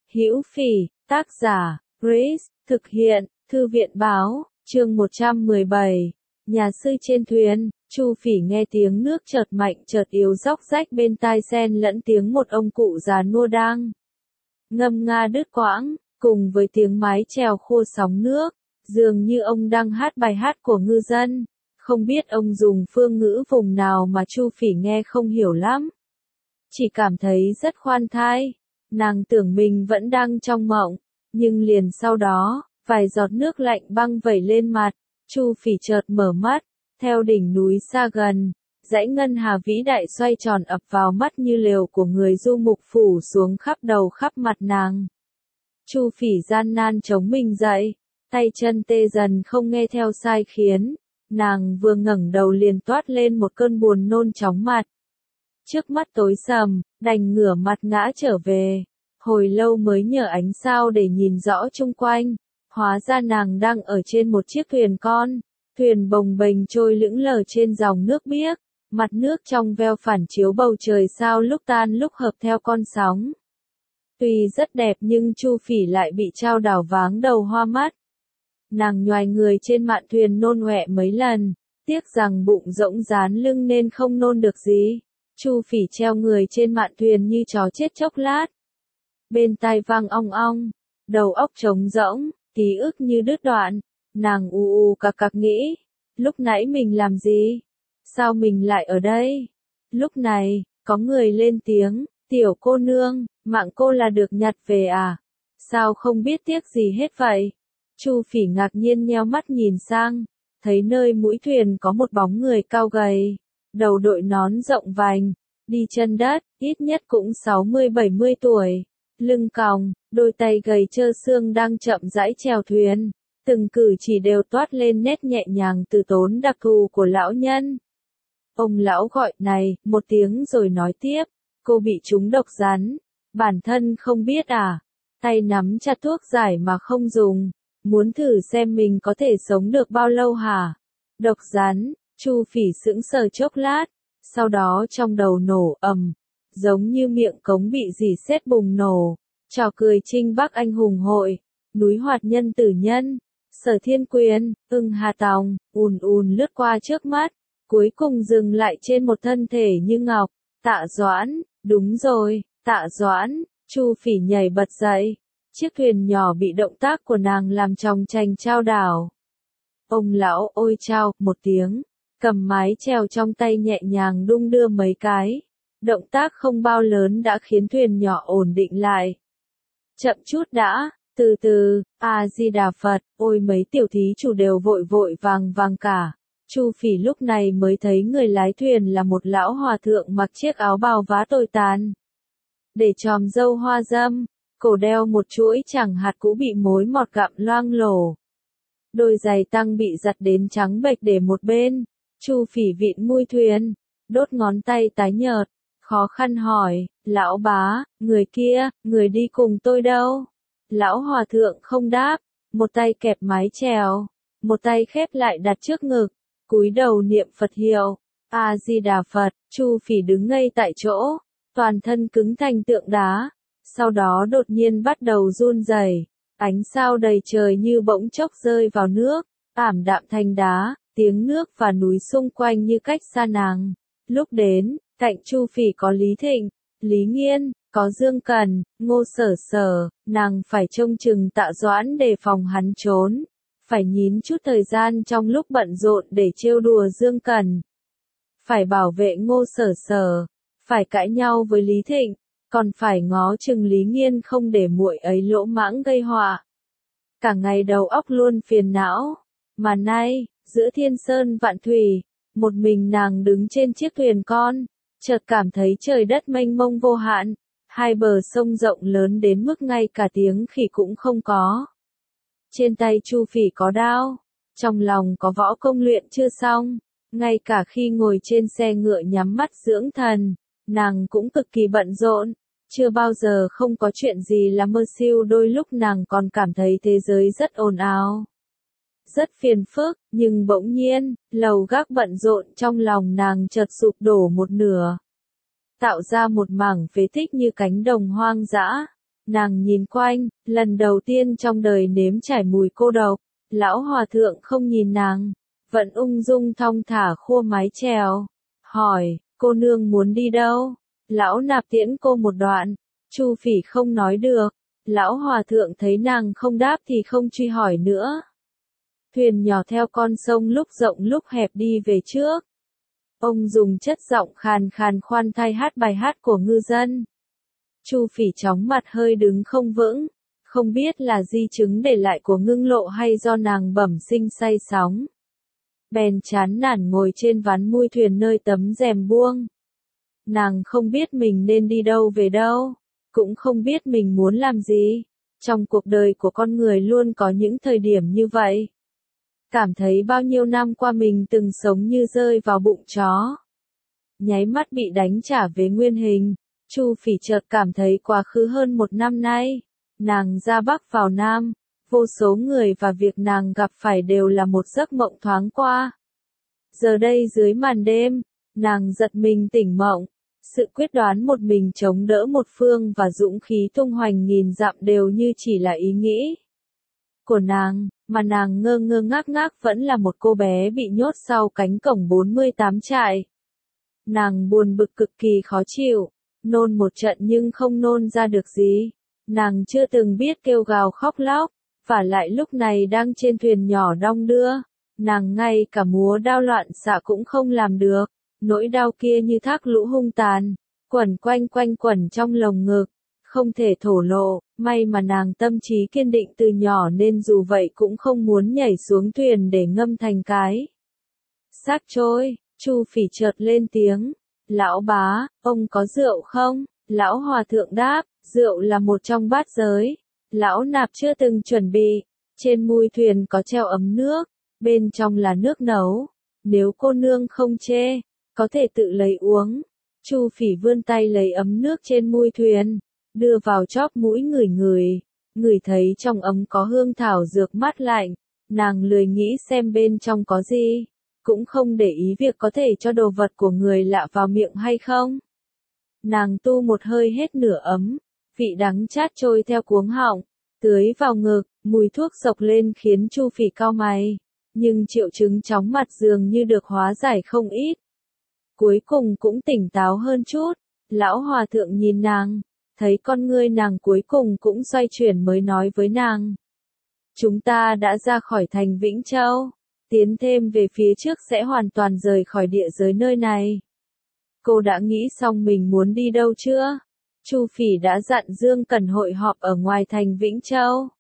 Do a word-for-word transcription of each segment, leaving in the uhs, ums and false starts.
Hữu Phỉ, tác giả, Grace, thực hiện, Thư viện báo, chương một trăm mười bảy. Nhà sư trên thuyền, Chu Phỉ nghe tiếng nước chợt mạnh chợt yếu róc rách bên tai xen lẫn tiếng một ông cụ già nua đang ngâm nga đứt quãng, cùng với tiếng mái chèo khô sóng nước, dường như ông đang hát bài hát của ngư dân. Không biết ông dùng phương ngữ vùng nào mà Chu Phỉ nghe không hiểu lắm. Chỉ cảm thấy rất khoan thai. Nàng tưởng mình vẫn đang trong mộng, nhưng liền sau đó, vài giọt nước lạnh băng vẩy lên mặt, Chu Phỉ chợt mở mắt, theo đỉnh núi xa gần, dãy ngân hà vĩ đại xoay tròn ập vào mắt như lều của người du mục phủ xuống khắp đầu khắp mặt nàng. Chu Phỉ gian nan chống mình dậy, tay chân tê dần không nghe theo sai khiến, nàng vừa ngẩng đầu liền toát lên một cơn buồn nôn chóng mặt. Trước mắt tối sầm, đành ngửa mặt ngã trở về, hồi lâu mới nhờ ánh sao để nhìn rõ chung quanh, hóa ra nàng đang ở trên một chiếc thuyền con, thuyền bồng bềnh trôi lững lờ trên dòng nước biếc, mặt nước trong veo phản chiếu bầu trời sao lúc tan lúc hợp theo con sóng. Tuy rất đẹp nhưng Chu Phỉ lại bị chao đảo váng đầu hoa mắt. Nàng nhoài người trên mạn thuyền nôn ọe mấy lần, tiếc rằng bụng rỗng dán lưng nên không nôn được gì. Chu Phỉ treo người trên mạn thuyền như chó chết chốc lát. Bên tai vang ong ong, đầu óc trống rỗng, ký ức như đứt đoạn, nàng u u cặc cặc nghĩ, lúc nãy mình làm gì? Sao mình lại ở đây? Lúc này, có người lên tiếng, tiểu cô nương, mạng cô là được nhặt về à? Sao không biết tiếc gì hết vậy? Chu Phỉ ngạc nhiên nheo mắt nhìn sang, thấy nơi mũi thuyền có một bóng người cao gầy, đầu đội nón rộng vành, đi chân đất, ít nhất cũng sáu mươi bảy mươi tuổi, lưng còng, đôi tay gầy trơ xương đang chậm rãi chèo thuyền, từng cử chỉ đều toát lên nét nhẹ nhàng từ tốn đặc thù của lão nhân. Ông lão gọi này, một tiếng rồi nói tiếp, cô bị trúng độc rắn, bản thân không biết à, tay nắm chặt thuốc giải mà không dùng, muốn thử xem mình có thể sống được bao lâu hả? Độc rắn, Chu Phỉ sững sờ chốc lát, sau đó trong đầu nổ ầm, giống như miệng cống bị rỉ sét bùng nổ, trò cười Trinh Bắc anh hùng hội, núi Hoạt Nhân tử nhân, Sở Thiên Quyền, Ưng Hà Tòng, ùn ùn lướt qua trước mắt, cuối cùng dừng lại trên một thân thể như ngọc, Tạ Doãn, đúng rồi, Tạ Doãn, Chu Phỉ nhảy bật dậy, chiếc thuyền nhỏ bị động tác của nàng làm chòng chành chao đảo. Ông lão ôi chao, một tiếng, cầm mái chèo trong tay nhẹ nhàng đung đưa mấy cái, động tác không bao lớn đã khiến thuyền nhỏ ổn định lại. Chậm chút đã, từ từ, A-di-đà Phật, ôi mấy tiểu thí chủ đều vội vội vàng vàng cả. Chu Phỉ lúc này mới thấy người lái thuyền là một lão hòa thượng mặc chiếc áo bào vá tồi tàn, để chòm râu hoa dâm, cổ đeo một chuỗi chẳng hạt cũ bị mối mọt gặm loang lổ. Đôi giày tăng bị giặt đến trắng bệch để một bên, Chu Phỉ vịn mui thuyền, đốt ngón tay tái nhợt, khó khăn hỏi, lão bá, người kia, người đi cùng tôi đâu? Lão hòa thượng không đáp, một tay kẹp mái chèo, một tay khép lại đặt trước ngực, cúi đầu niệm Phật hiệu, A-di-đà Phật. Chu Phỉ đứng ngây tại chỗ, toàn thân cứng thành tượng đá, sau đó đột nhiên bắt đầu run rẩy, ánh sao đầy trời như bỗng chốc rơi vào nước, ảm đạm thành đá, tiếng nước và núi xung quanh như cách xa nàng. Lúc đến, cạnh Chu Phỉ có Lý Thịnh, Lý Nghiên, có Dương Cần, Ngô Sở Sở, nàng phải trông chừng Tạ Doãn để phòng hắn trốn, phải nhín chút thời gian trong lúc bận rộn để trêu đùa Dương Cần, phải bảo vệ Ngô Sở Sở, phải cãi nhau với Lý Thịnh, còn phải ngó chừng Lý Nghiên không để muội ấy lỗ mãng gây họa. Cả ngày đầu óc luôn phiền não, mà nay, giữa thiên sơn vạn thủy, một mình nàng đứng trên chiếc thuyền con, chợt cảm thấy trời đất mênh mông vô hạn, hai bờ sông rộng lớn đến mức ngay cả tiếng khỉ cũng không có. Trên tay Chu Phỉ có đao, trong lòng có võ công luyện chưa xong, ngay cả khi ngồi trên xe ngựa nhắm mắt dưỡng thần, nàng cũng cực kỳ bận rộn, chưa bao giờ không có chuyện gì là mơ siêu, đôi lúc nàng còn cảm thấy thế giới rất ồn ào, rất phiền phức, nhưng bỗng nhiên, lầu gác bận rộn trong lòng nàng chợt sụp đổ một nửa, tạo ra một mảng phế tích như cánh đồng hoang dã. Nàng nhìn quanh, lần đầu tiên trong đời nếm trải mùi cô độc. Lão hòa thượng không nhìn nàng, vẫn ung dung thong thả khua mái chèo. Hỏi, cô nương muốn đi đâu? Lão nạp tiễn cô một đoạn. Chu Phỉ không nói được. Lão hòa thượng thấy nàng không đáp thì không truy hỏi nữa. Thuyền nhỏ theo con sông lúc rộng lúc hẹp đi về trước. Ông dùng chất giọng khàn khàn khoan thai hát bài hát của ngư dân. Chu Phỉ chóng mặt hơi đứng không vững, không biết là di chứng để lại của Ngưng Lộ hay do nàng bẩm sinh say sóng. Bèn chán nản ngồi trên ván mui thuyền nơi tấm rèm buông. Nàng không biết mình nên đi đâu về đâu, cũng không biết mình muốn làm gì. Trong cuộc đời của con người luôn có những thời điểm như vậy. Cảm thấy bao nhiêu năm qua mình từng sống như rơi vào bụng chó. Nháy mắt bị đánh trả về nguyên hình. Chu Phỉ chợt cảm thấy quá khứ hơn một năm nay, nàng ra Bắc vào Nam, vô số người và việc nàng gặp phải đều là một giấc mộng thoáng qua. Giờ đây dưới màn đêm, nàng giật mình tỉnh mộng, sự quyết đoán một mình chống đỡ một phương và dũng khí tung hoành nghìn dặm đều như chỉ là ý nghĩ của nàng, mà nàng ngơ ngơ ngác ngác vẫn là một cô bé bị nhốt sau cánh cổng bốn mươi tám trại. Nàng buồn bực cực kỳ khó chịu. Nôn một trận nhưng không nôn ra được gì. Nàng chưa từng biết kêu gào khóc lóc, và lại lúc này đang trên thuyền nhỏ đong đưa. Nàng ngay cả múa đao loạn xạ cũng không làm được. Nỗi đau kia như thác lũ hung tàn, quẩn quanh quanh quẩn trong lồng ngực, không thể thổ lộ. May mà nàng tâm trí kiên định từ nhỏ nên dù vậy cũng không muốn nhảy xuống thuyền để ngâm thành cái xác trôi. Chu Phỉ chợt lên tiếng. Lão bá, ông có rượu không? Lão hòa thượng đáp, rượu là một trong bát giới. Lão nạp chưa từng chuẩn bị. Trên mui thuyền có treo ấm nước, bên trong là nước nấu. Nếu cô nương không chê, có thể tự lấy uống. Chu Phỉ vươn tay lấy ấm nước trên mui thuyền, đưa vào chóp mũi ngửi ngửi. Ngửi thấy trong ấm có hương thảo dược mát lạnh. Nàng lười nghĩ xem bên trong có gì. Cũng không để ý việc có thể cho đồ vật của người lạ vào miệng hay không. Nàng tu một hơi hết nửa ấm, vị đắng chát trôi theo cuống họng, tưới vào ngực, mùi thuốc sộc lên khiến Chu Phỉ cau mày, nhưng triệu chứng chóng mặt dường như được hóa giải không ít. Cuối cùng cũng tỉnh táo hơn chút, lão hòa thượng nhìn nàng, thấy con ngươi nàng cuối cùng cũng xoay chuyển mới nói với nàng. Chúng ta đã ra khỏi thành Vĩnh Châu. Tiến thêm về phía trước sẽ hoàn toàn rời khỏi địa giới nơi này. Cô đã nghĩ xong mình muốn đi đâu chưa? Chu Phỉ đã dặn Dương Cẩn hội họp ở ngoài thành Vĩnh Châu.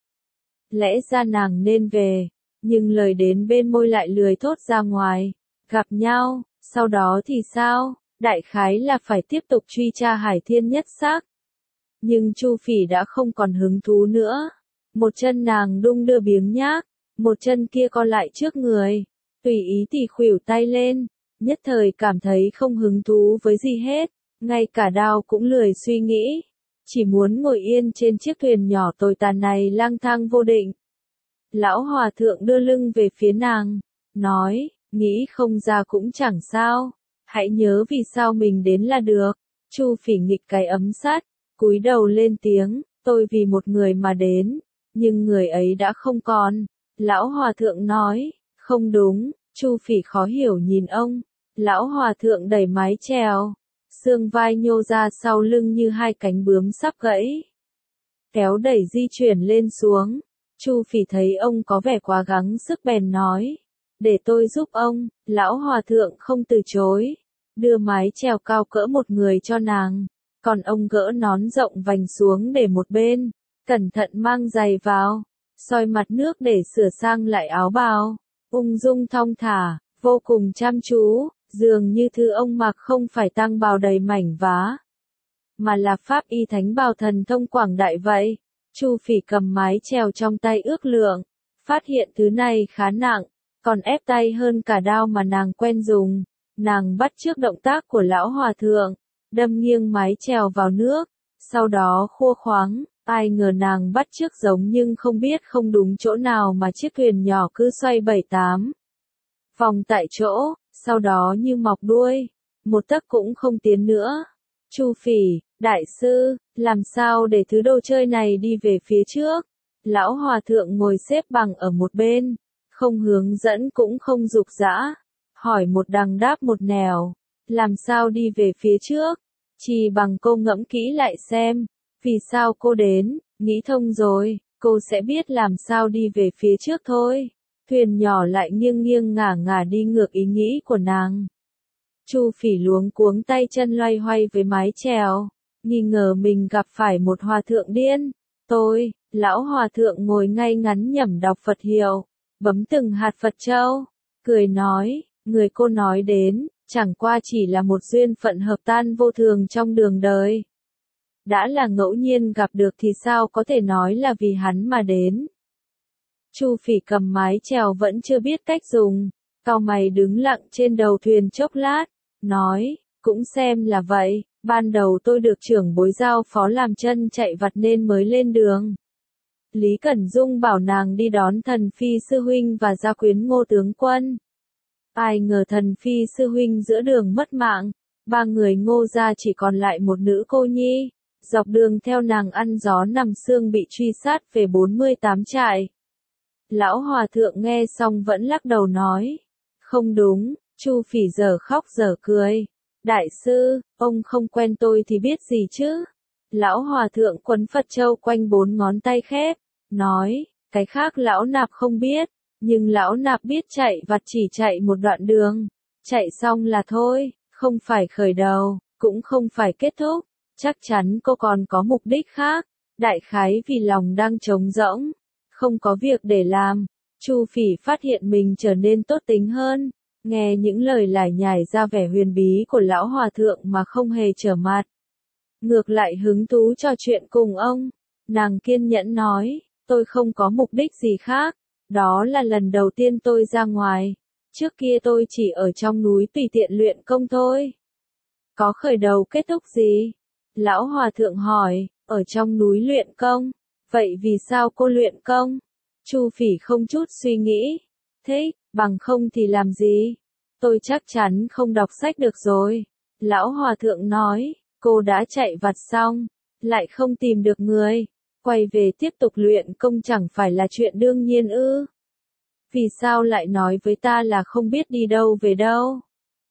Lẽ ra nàng nên về, nhưng lời đến bên môi lại lười thốt ra ngoài. Gặp nhau, sau đó thì sao? Đại khái là phải tiếp tục truy tra Hải Thiên Nhất Sắc. Nhưng Chu Phỉ đã không còn hứng thú nữa. Một chân nàng đung đưa biếng nhác. Một chân kia co lại trước người, tùy ý thì khuỷu tay lên, nhất thời cảm thấy không hứng thú với gì hết, ngay cả đao cũng lười suy nghĩ, chỉ muốn ngồi yên trên chiếc thuyền nhỏ tồi tàn này lang thang vô định. Lão hòa thượng đưa lưng về phía nàng, nói, nghĩ không ra cũng chẳng sao, hãy nhớ vì sao mình đến là được. Chu Phỉ nghịch cái ấm sắt, cúi đầu lên tiếng, tôi vì một người mà đến, nhưng người ấy đã không còn. Lão hòa thượng nói, không đúng. Chu Phỉ khó hiểu nhìn ông. Lão hòa thượng đẩy mái chèo, xương vai nhô ra sau lưng như hai cánh bướm sắp gãy, kéo đẩy di chuyển lên xuống. Chu Phỉ thấy ông có vẻ quá gắng sức bèn nói, để tôi giúp ông. Lão hòa thượng không từ chối, đưa mái chèo cao cỡ một người cho nàng, còn ông gỡ nón rộng vành xuống để một bên, cẩn thận mang giày vào, soi mặt nước để sửa sang lại áo bào, ung dung thong thả, vô cùng chăm chú, dường như thứ ông mặc không phải tang bào đầy mảnh vá, mà là pháp y thánh bào thần thông quảng đại vậy. Chu Phỉ cầm mái chèo trong tay ước lượng, phát hiện thứ này khá nặng, còn ép tay hơn cả đao mà nàng quen dùng. Nàng bắt chước động tác của lão hòa thượng, đâm nghiêng mái chèo vào nước, sau đó khua khoáng. Ai ngờ nàng bắt chước giống nhưng không biết không đúng chỗ nào mà chiếc thuyền nhỏ cứ xoay bảy tám vòng tại chỗ, sau đó như mọc đuôi, một tấc cũng không tiến nữa. Chu Phỉ, Đại sư, làm sao để thứ đồ chơi này đi về phía trước? Lão hòa thượng ngồi xếp bằng ở một bên, không hướng dẫn cũng không dục dã, hỏi một đằng đáp một nẻo, làm sao đi về phía trước? Chỉ bằng cô ngẫm kỹ lại xem, vì sao cô đến, nghĩ thông rồi, cô sẽ biết làm sao đi về phía trước thôi. Thuyền nhỏ lại nghiêng nghiêng ngả ngả đi ngược ý nghĩ của nàng. Chu Phỉ luống cuống tay chân loay hoay với mái chèo, nghi ngờ mình gặp phải một hòa thượng điên. Tôi, lão hòa thượng ngồi ngay ngắn nhẩm đọc Phật hiệu, bấm từng hạt Phật châu, cười nói, người cô nói đến, chẳng qua chỉ là một duyên phận hợp tan vô thường trong đường đời. Đã là ngẫu nhiên gặp được thì sao có thể nói là vì hắn mà đến. Chu Phỉ cầm mái chèo vẫn chưa biết cách dùng, cau mày đứng lặng trên đầu thuyền chốc lát, nói, cũng xem là vậy, ban đầu tôi được trưởng bối giao phó làm chân chạy vặt nên mới lên đường. Lý Cẩn Dung bảo nàng đi đón thần phi sư huynh và gia quyến Ngô tướng quân. Ai ngờ thần phi sư huynh giữa đường mất mạng, ba người Ngô gia chỉ còn lại một nữ cô nhi, dọc đường theo nàng ăn gió nằm sương bị truy sát về bốn mươi tám trại. Lão hòa thượng nghe xong vẫn lắc đầu nói, không đúng. Chu Phỉ giờ khóc giờ cười, đại sư, ông không quen tôi thì biết gì chứ? Lão hòa thượng quấn Phật châu quanh bốn ngón tay khép, nói, cái khác lão nạp không biết, nhưng lão nạp biết chạy vặt chỉ chạy một đoạn đường, chạy xong là thôi, không phải khởi đầu, cũng không phải kết thúc, chắc chắn cô còn có mục đích khác, đại khái vì lòng đang trống rỗng, không có việc để làm. Chu Phỉ phát hiện mình trở nên tốt tính hơn, nghe những lời lải nhải ra vẻ huyền bí của lão hòa thượng mà không hề trở mặt. Ngược lại hứng thú trò chuyện cùng ông, nàng kiên nhẫn nói, tôi không có mục đích gì khác, đó là lần đầu tiên tôi ra ngoài, trước kia tôi chỉ ở trong núi tùy tiện luyện công thôi. Có khởi đầu kết thúc gì? Lão hòa thượng hỏi, ở trong núi luyện công, vậy vì sao cô luyện công? Chu Phỉ không chút suy nghĩ, thế, bằng không thì làm gì? Tôi chắc chắn không đọc sách được rồi. Lão hòa thượng nói, cô đã chạy vặt xong, lại không tìm được người, quay về tiếp tục luyện công chẳng phải là chuyện đương nhiên ư? Vì sao lại nói với ta là không biết đi đâu về đâu?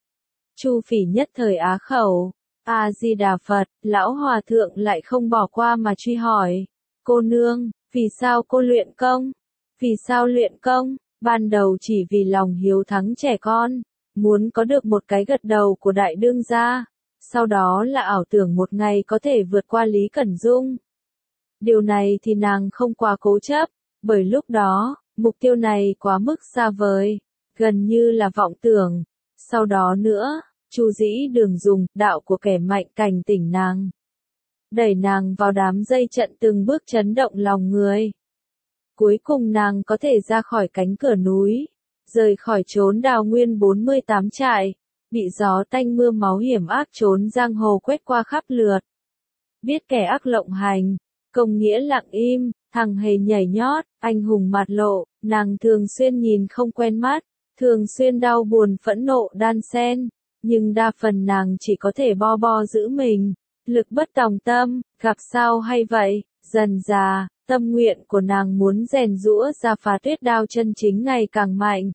Chu Phỉ nhất thời á khẩu, A Di Đà Phật, lão hòa thượng lại không bỏ qua mà truy hỏi, cô nương, vì sao cô luyện công? Vì sao luyện công? Ban đầu chỉ vì lòng hiếu thắng trẻ con, muốn có được một cái gật đầu của đại đương gia, sau đó là ảo tưởng một ngày có thể vượt qua Lý Cẩn Dung. Điều này thì nàng không quá cố chấp, bởi lúc đó, mục tiêu này quá mức xa vời, gần như là vọng tưởng. Sau đó nữa, Chu Dĩ Đường dùng đạo của kẻ mạnh cảnh tỉnh nàng, đẩy nàng vào đám dây trận từng bước chấn động lòng người. Cuối cùng nàng có thể ra khỏi cánh cửa núi, rời khỏi chốn đào nguyên bốn mươi tám trại, bị gió tanh mưa máu hiểm ác trốn giang hồ quét qua khắp lượt. Biết kẻ ác lộng hành, công nghĩa lặng im, thằng hề nhảy nhót, anh hùng mặt lộ, nàng thường xuyên nhìn không quen mắt, thường xuyên đau buồn phẫn nộ đan xen, nhưng đa phần nàng chỉ có thể bo bo giữ mình, lực bất tòng tâm, gặp sao hay vậy, dần dà. Tâm nguyện của nàng muốn rèn giũa ra phá tuyết đao chân chính ngày càng mạnh.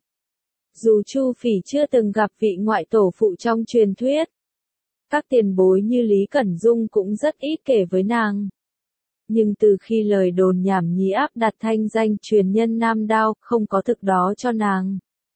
Dù Chu Phỉ chưa từng gặp vị ngoại tổ phụ trong truyền thuyết, các tiền bối như Lý Cẩn Dung cũng rất ít kể với nàng. Nhưng từ khi lời đồn nhảm nhí áp đặt thanh danh truyền nhân nam đao không có thực đó cho nàng,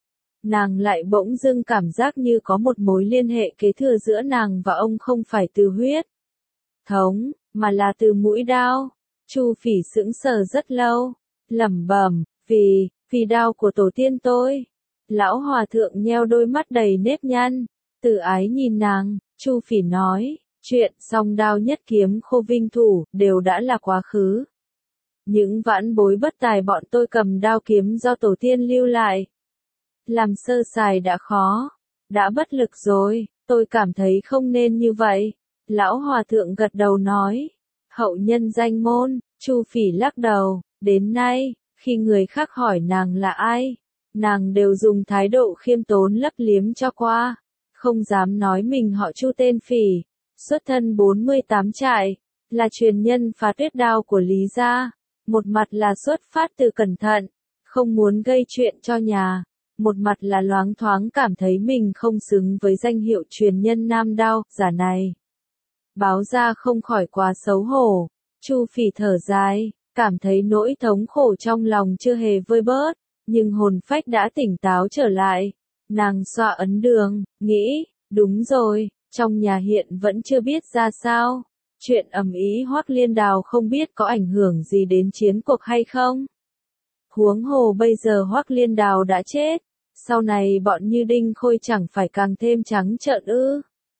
nàng lại bỗng dưng cảm giác như có một mối liên hệ kế thừa giữa nàng và ông không phải từ huyết thống, mà là từ mũi đao. Chu Phỉ sững sờ rất lâu, lẩm bẩm, vì, vì đao của tổ tiên tôi. Lão hòa thượng nheo đôi mắt đầy nếp nhăn, từ ái nhìn nàng, Chu Phỉ nói, chuyện song đao nhất kiếm khô vinh thủ, đều đã là quá khứ. Những vãn bối bất tài bọn tôi cầm đao kiếm do tổ tiên lưu lại. Làm sơ sài đã khó, đã bất lực rồi, tôi cảm thấy không nên như vậy. Lão hòa thượng gật đầu nói, hậu nhân danh môn. Chu Phỉ lắc đầu, đến nay, khi người khác hỏi nàng là ai, nàng đều dùng thái độ khiêm tốn lấp liếm cho qua, không dám nói mình họ Chu tên Phỉ, xuất thân bốn mươi tám trại, là truyền nhân phá tuyết đao của Lý gia. Một mặt là xuất phát từ cẩn thận, không muốn gây chuyện cho nhà, một mặt là loáng thoáng cảm thấy mình không xứng với danh hiệu truyền nhân nam đao giả này. Báo ra không khỏi quá xấu hổ, Chu Phỉ thở dài, cảm thấy nỗi thống khổ trong lòng chưa hề vơi bớt, nhưng hồn phách đã tỉnh táo trở lại. Nàng xoa ấn đường, nghĩ, đúng rồi, trong nhà hiện vẫn chưa biết ra sao. Chuyện ầm ĩ Hoắc Liên Đào không biết có ảnh hưởng gì đến chiến cuộc hay không. Huống hồ bây giờ Hoắc Liên Đào đã chết, sau này bọn Như Đinh Khôi chẳng phải càng thêm trắng trợn ư.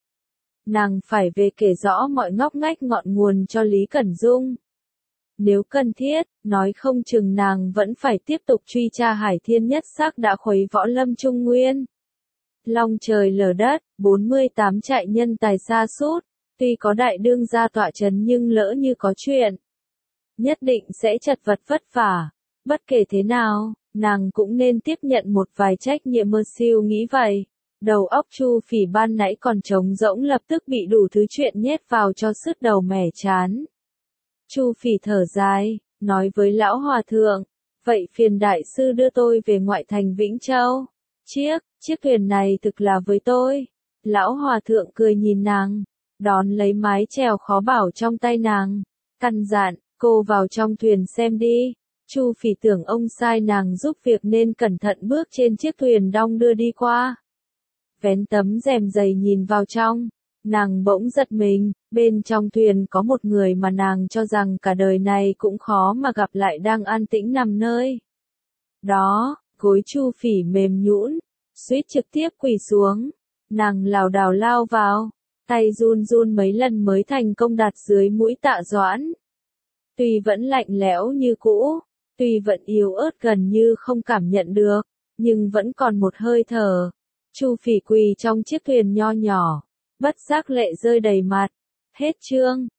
Nàng phải về kể rõ mọi ngóc ngách ngọn nguồn cho Lý Cẩn Dung. Nếu cần thiết, nói không chừng nàng vẫn phải tiếp tục truy tra Hải Thiên Nhất Sắc đã khuấy võ lâm Trung Nguyên. Long trời lở đất, bốn mươi tám trại nhân tài sa sút, tuy có đại đương gia tọa chấn nhưng lỡ như có chuyện, nhất định sẽ chật vật vất vả. Bất kể thế nào, nàng cũng nên tiếp nhận một vài trách nhiệm mơ siêu nghĩ vậy. Đầu óc Chu Phỉ ban nãy còn trống rỗng lập tức bị đủ thứ chuyện nhét vào cho sứt đầu mẻ chán. Chu Phỉ thở dài, nói với lão hòa thượng, vậy phiền đại sư đưa tôi về ngoại thành Vĩnh Châu. Chiếc, chiếc thuyền này thực là với tôi. Lão hòa thượng cười nhìn nàng, đón lấy mái chèo khó bảo trong tay nàng, căn dặn, cô vào trong thuyền xem đi. Chu Phỉ tưởng ông sai nàng giúp việc nên cẩn thận bước trên chiếc thuyền đong đưa đi qua. Vén tấm rèm dày nhìn vào trong, nàng bỗng giật mình, bên trong thuyền có một người mà nàng cho rằng cả đời này cũng khó mà gặp lại đang an tĩnh nằm nơi đó. Gối Chu Phỉ mềm nhũn, suýt trực tiếp quỳ xuống. Nàng lảo đảo lao vào, tay run run mấy lần mới thành công đặt dưới mũi Tạ Doãn. Tuy vẫn lạnh lẽo như cũ, tuy vẫn yếu ớt gần như không cảm nhận được, nhưng vẫn còn một hơi thở. Chu Phỉ quỳ trong chiếc thuyền nho nhỏ, bất giác lệ rơi đầy mặt. Hết chương.